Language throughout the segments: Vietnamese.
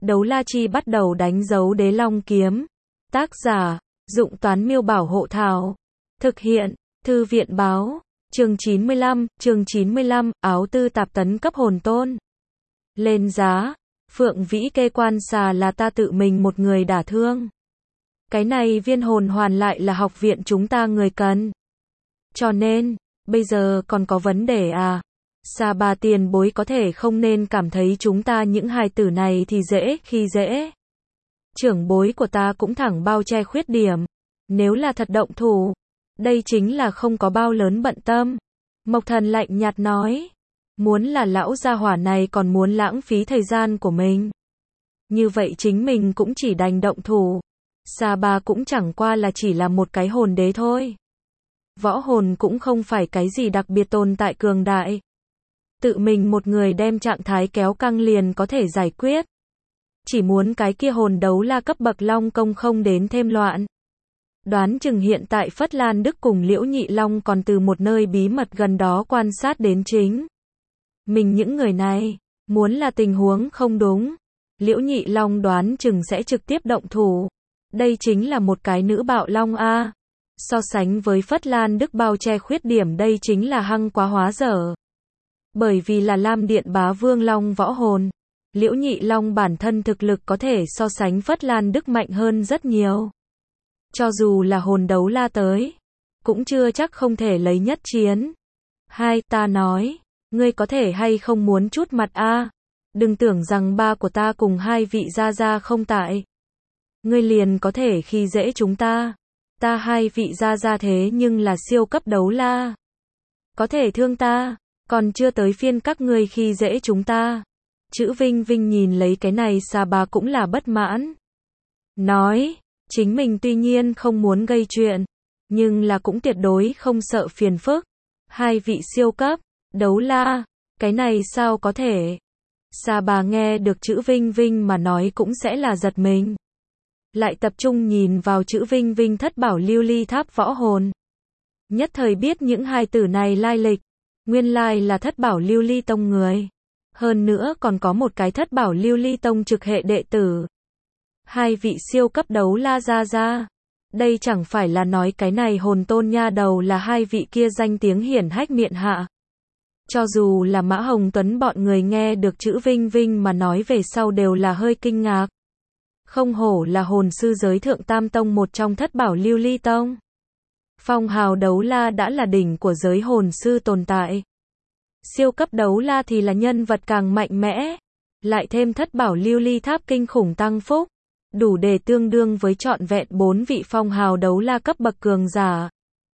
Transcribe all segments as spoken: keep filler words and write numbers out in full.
Đấu la chi bắt đầu đánh dấu đế long kiếm. Tác giả, Dụng Toán Miêu Bảo Hộ Thảo. Thực hiện, Thư viện Báo. Chương chín mươi lăm, chương chín mươi lăm, áo tư tạp tấn cấp hồn tôn. Lên giá, Phượng Vĩ kê quan xà là ta tự mình một người đả thương. Cái này viên hồn hoàn lại là học viện chúng ta người cần. Cho nên, bây giờ còn có vấn đề à? Sa Ba tiền bối có thể không nên cảm thấy chúng ta những hài tử này thì dễ khi dễ. Trưởng bối của ta cũng thẳng bao che khuyết điểm. Nếu là thật động thủ, đây chính là không có bao lớn bận tâm. Mộc Thần lạnh nhạt nói. Muốn là lão gia hỏa này còn muốn lãng phí thời gian của mình. Như vậy chính mình cũng chỉ đành động thủ. Sa Ba cũng chẳng qua là chỉ là một cái hồn đế thôi. Võ hồn cũng không phải cái gì đặc biệt tồn tại cường đại. Tự mình một người đem trạng thái kéo căng liền có thể giải quyết. Chỉ muốn cái kia hồn đấu la cấp bậc long công không đến thêm loạn. Đoán chừng hiện tại Phất Lan Đức cùng Liễu Nhị Long còn từ một nơi bí mật gần đó quan sát đến chính. Mình những người này, muốn là tình huống không đúng. Liễu Nhị Long đoán chừng sẽ trực tiếp động thủ. Đây chính là một cái nữ bạo long a. So sánh với Phất Lan Đức bao che khuyết điểm đây chính là hăng quá hóa dở. Bởi vì là Lam Điện Bá Vương Long võ hồn. Liễu Nhị Long bản thân thực lực có thể so sánh Phất Lan Đức mạnh hơn rất nhiều. Cho dù là hồn đấu la tới, cũng chưa chắc không thể lấy nhất chiến. Hai, ta nói, ngươi có thể hay không muốn chút mặt a? Đừng tưởng rằng ba của ta cùng hai vị gia gia không tại. Ngươi liền có thể khi dễ chúng ta. Ta hai vị gia gia thế nhưng là siêu cấp đấu la. Có thể thương ta, còn chưa tới phiên các ngươi khi dễ chúng ta. Chữ Vinh Vinh nhìn lấy cái này Sa Ba cũng là bất mãn. Nói, chính mình tuy nhiên không muốn gây chuyện, nhưng là cũng tuyệt đối không sợ phiền phức. Hai vị siêu cấp, đấu la, cái này sao có thể? Sa Ba nghe được chữ Vinh Vinh mà nói cũng sẽ là giật mình. Lại tập trung nhìn vào chữ Vinh Vinh thất bảo lưu ly tháp võ hồn. Nhất thời biết những hai tử này lai lịch. Nguyên lai là thất bảo lưu ly tông người. Hơn nữa còn có một cái thất bảo lưu ly tông trực hệ đệ tử. Hai vị siêu cấp đấu la ra ra. Đây chẳng phải là nói cái này hồn tôn nha đầu là hai vị kia danh tiếng hiển hách miện hạ. Cho dù là Mã Hồng Tuấn bọn người nghe được chữ Vinh Vinh mà nói về sau đều là hơi kinh ngạc. Không hổ là hồn sư giới thượng tam tông một trong thất bảo lưu ly tông. Phong hào đấu la đã là đỉnh của giới hồn sư tồn tại. Siêu cấp đấu la thì là nhân vật càng mạnh mẽ. Lại thêm thất bảo lưu ly tháp kinh khủng tăng phúc. Đủ để tương đương với trọn vẹn bốn vị phong hào đấu la cấp bậc cường giả.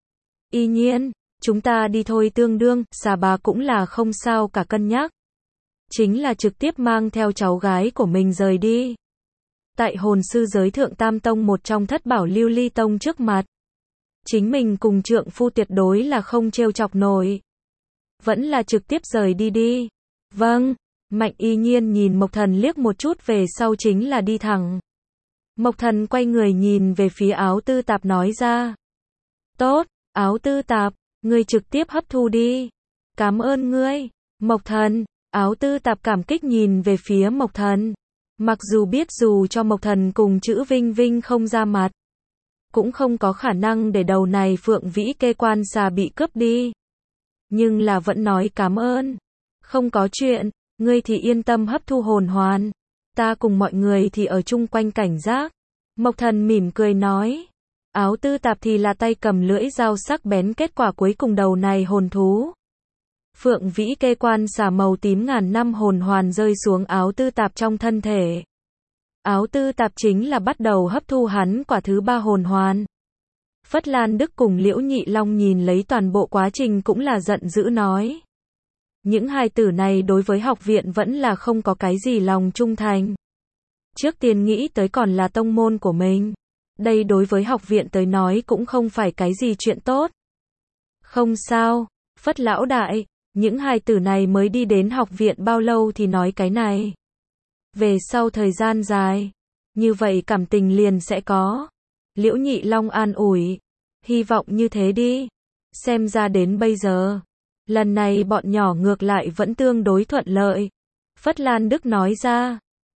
Y nhiên, chúng ta đi thôi tương đương, Sa Ba cũng là không sao cả cân nhắc. Chính là trực tiếp mang theo cháu gái của mình rời đi. Tại hồn sư giới thượng tam tông một trong thất bảo lưu ly tông trước mặt. Chính mình cùng trượng phu tuyệt đối là không trêu chọc nổi. Vẫn là trực tiếp rời đi đi. Vâng, Mạnh Y Nhiên nhìn Mộc Thần liếc một chút về sau chính là đi thẳng. Mộc Thần quay người nhìn về phía áo tư tạp nói ra. Tốt, áo tư tạp, ngươi trực tiếp hấp thu đi. Cảm ơn ngươi. Mộc Thần, áo tư tạp cảm kích nhìn về phía Mộc Thần. Mặc dù biết dù cho Mộc Thần cùng chữ Vinh Vinh không ra mặt. Cũng không có khả năng để đầu này Phượng Vĩ kê quan xà bị cướp đi. Nhưng là vẫn nói cảm ơn. Không có chuyện, ngươi thì yên tâm hấp thu hồn hoàn. Ta cùng mọi người thì ở chung quanh cảnh giác. Mộc Thần mỉm cười nói. Áo tư tạp thì là tay cầm lưỡi dao sắc bén kết quả cuối cùng đầu này hồn thú. Phượng Vĩ kê quan xà màu tím ngàn năm hồn hoàn rơi xuống áo tư tạp trong thân thể. Áo tư tạp chính là bắt đầu hấp thu hắn quả thứ ba hồn hoàn. Phất Lan Đức cùng Liễu Nhị Long nhìn lấy toàn bộ quá trình cũng là giận dữ nói. Những hài tử này đối với học viện vẫn là không có cái gì lòng trung thành. Trước tiên nghĩ tới còn là tông môn của mình. Đây đối với học viện tới nói cũng không phải cái gì chuyện tốt. Không sao, Phất lão đại, những hài tử này mới đi đến học viện bao lâu thì nói cái này. Về sau thời gian dài, như vậy cảm tình liền sẽ có. Liễu Nhị Long an ủi, hy vọng như thế đi. Xem ra đến bây giờ, lần này bọn nhỏ ngược lại vẫn tương đối thuận lợi. Phất Lan Đức nói ra,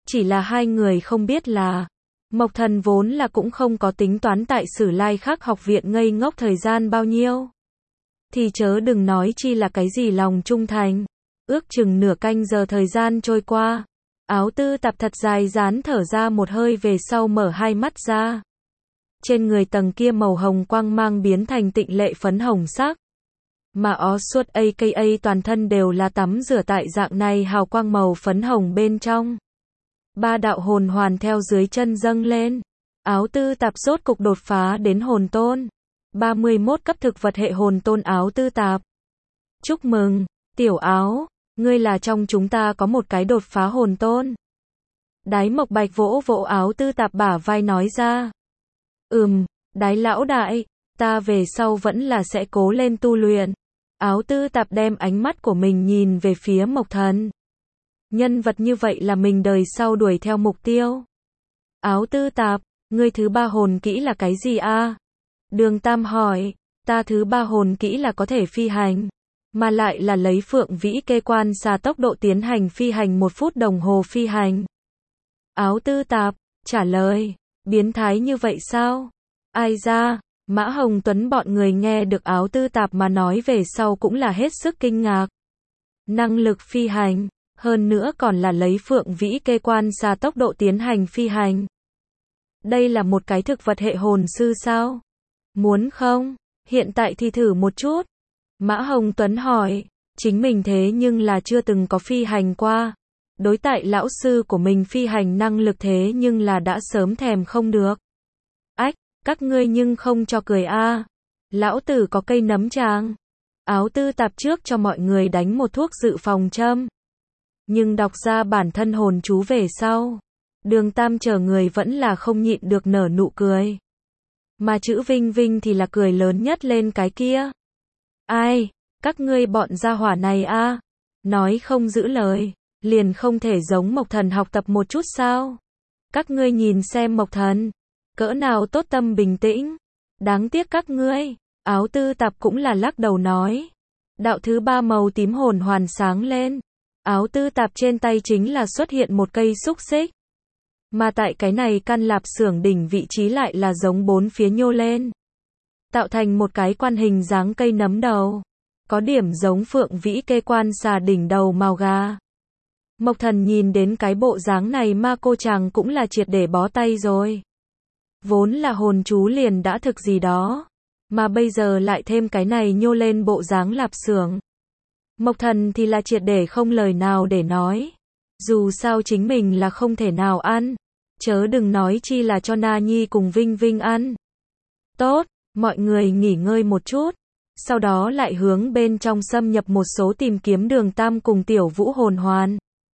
Chỉ là hai người không biết là, Mộc Thần vốn là cũng không có tính toán tại Sử Lai Khắc học viện ngây ngốc thời gian bao nhiêu. Thì chớ đừng nói chi là cái gì lòng trung thành. Ước chừng nửa canh giờ thời gian trôi qua. Áo Tư Tạp thật dài dán thở ra một hơi về sau mở hai mắt ra. Trên người tầng kia màu hồng quang mang biến thành tịnh lệ phấn hồng sắc. Mà ó suốt a ca a toàn thân đều là tắm rửa tại dạng này hào quang màu phấn hồng bên trong. Ba đạo hồn hoàn theo dưới chân dâng lên. Áo Tư Tạp rốt cục đột phá đến hồn tôn. ba mươi mốt cấp thực vật hệ hồn tôn Áo Tư Tạp. Chúc mừng, tiểu Áo, ngươi là trong chúng ta có một cái đột phá hồn tôn. Đái Mộc Bạch vỗ vỗ Áo Tư Tạp bả vai nói ra. Ừm, Đái lão đại, ta về sau vẫn là sẽ cố lên tu luyện. Áo Tư Tạp đem ánh mắt của mình nhìn về phía Mộc Thần. Nhân vật như vậy là mình đời sau đuổi theo mục tiêu. Áo Tư Tạp, ngươi thứ ba hồn kỹ là cái gì a? Đường Tam hỏi, ta thứ ba hồn kỹ là có thể phi hành, mà lại là lấy phượng vĩ kê quan xà tốc độ tiến hành phi hành một phút đồng hồ phi hành. Áo Tư Tạp trả lời, biến thái như vậy sao? Ai ra? Mã Hồng Tuấn bọn người nghe được Áo Tư Tạp mà nói về sau cũng là hết sức kinh ngạc. Năng lực phi hành, hơn nữa còn là lấy phượng vĩ kê quan xà tốc độ tiến hành phi hành. Đây là một cái thực vật hệ hồn sư sao? Muốn không? Hiện tại thì thử một chút. Mã Hồng Tuấn hỏi, chính mình thế nhưng là chưa từng có phi hành qua. Đối tại lão sư của mình phi hành năng lực thế nhưng là đã sớm thèm không được. Ách, các ngươi nhưng không cho cười a. Lão tử có cây nấm tràng. Áo Tư Tạp trước cho mọi người đánh một thuốc dự phòng châm. Nhưng đọc ra bản thân hồn chú về sau. Đường Tam chờ người vẫn là không nhịn được nở nụ cười. Mà chữ Vinh Vinh thì là cười lớn nhất lên cái kia. Ai, các ngươi bọn gia hỏa này a, nói không giữ lời, liền không thể giống Mộc Thần học tập một chút sao? Các ngươi nhìn xem Mộc Thần, cỡ nào tốt tâm bình tĩnh. Đáng tiếc các ngươi. Áo Tư Tạp cũng là lắc đầu nói. Đạo thứ ba màu tím hồn hoàn sáng lên. Áo Tư Tạp trên tay chính là xuất hiện một cây xúc xích. Mà tại cái này căn lạp xưởng đỉnh vị trí lại là giống bốn phía nhô lên. Tạo thành một cái quan hình dáng cây nấm đầu. Có điểm giống phượng vĩ kê quan xà đỉnh đầu màu gà. Mộc Thần nhìn đến cái bộ dáng này ma cô chàng cũng là triệt để bó tay rồi. Vốn là hồn chú liền đã thực gì đó. Mà bây giờ lại thêm cái này nhô lên bộ dáng lạp xưởng. Mộc Thần thì là triệt để không lời nào để nói. Dù sao chính mình là không thể nào ăn. Chớ đừng nói chi là cho Na Nhi cùng Vinh Vinh ăn. Tốt, mọi người nghỉ ngơi một chút. Sau đó lại hướng bên trong xâm nhập một số tìm kiếm Đường Tam cùng Tiểu Vũ hồn hoàn.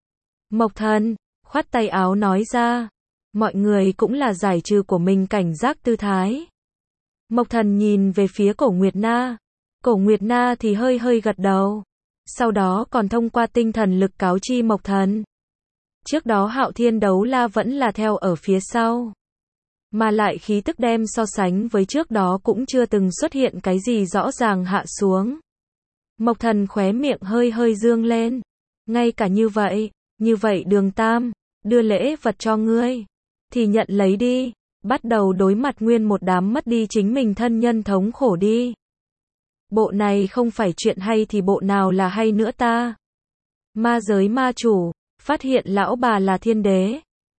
Mộc Thần, khoát tay áo nói ra. Mọi người cũng là giải trừ của mình cảnh giác tư thái. Mộc Thần nhìn về phía Cổ Nguyệt Na. Cổ Nguyệt Na thì hơi hơi gật đầu. Sau đó còn thông qua tinh thần lực cáo chi Mộc Thần. Trước đó Hạo Thiên Đấu La vẫn là theo ở phía sau. Mà lại khí tức đem so sánh với trước đó cũng chưa từng xuất hiện cái gì rõ ràng hạ xuống. Mộc Thần khóe miệng hơi hơi dương lên. Ngay cả như vậy, như vậy Đường Tam, đưa lễ vật cho ngươi. Thì nhận lấy đi, bắt đầu đối mặt nguyên một đám mất đi chính mình thân nhân thống khổ đi. Bộ này không phải chuyện hay thì bộ nào là hay nữa ta. Ma giới ma chủ, phát hiện lão bà là thiên đế.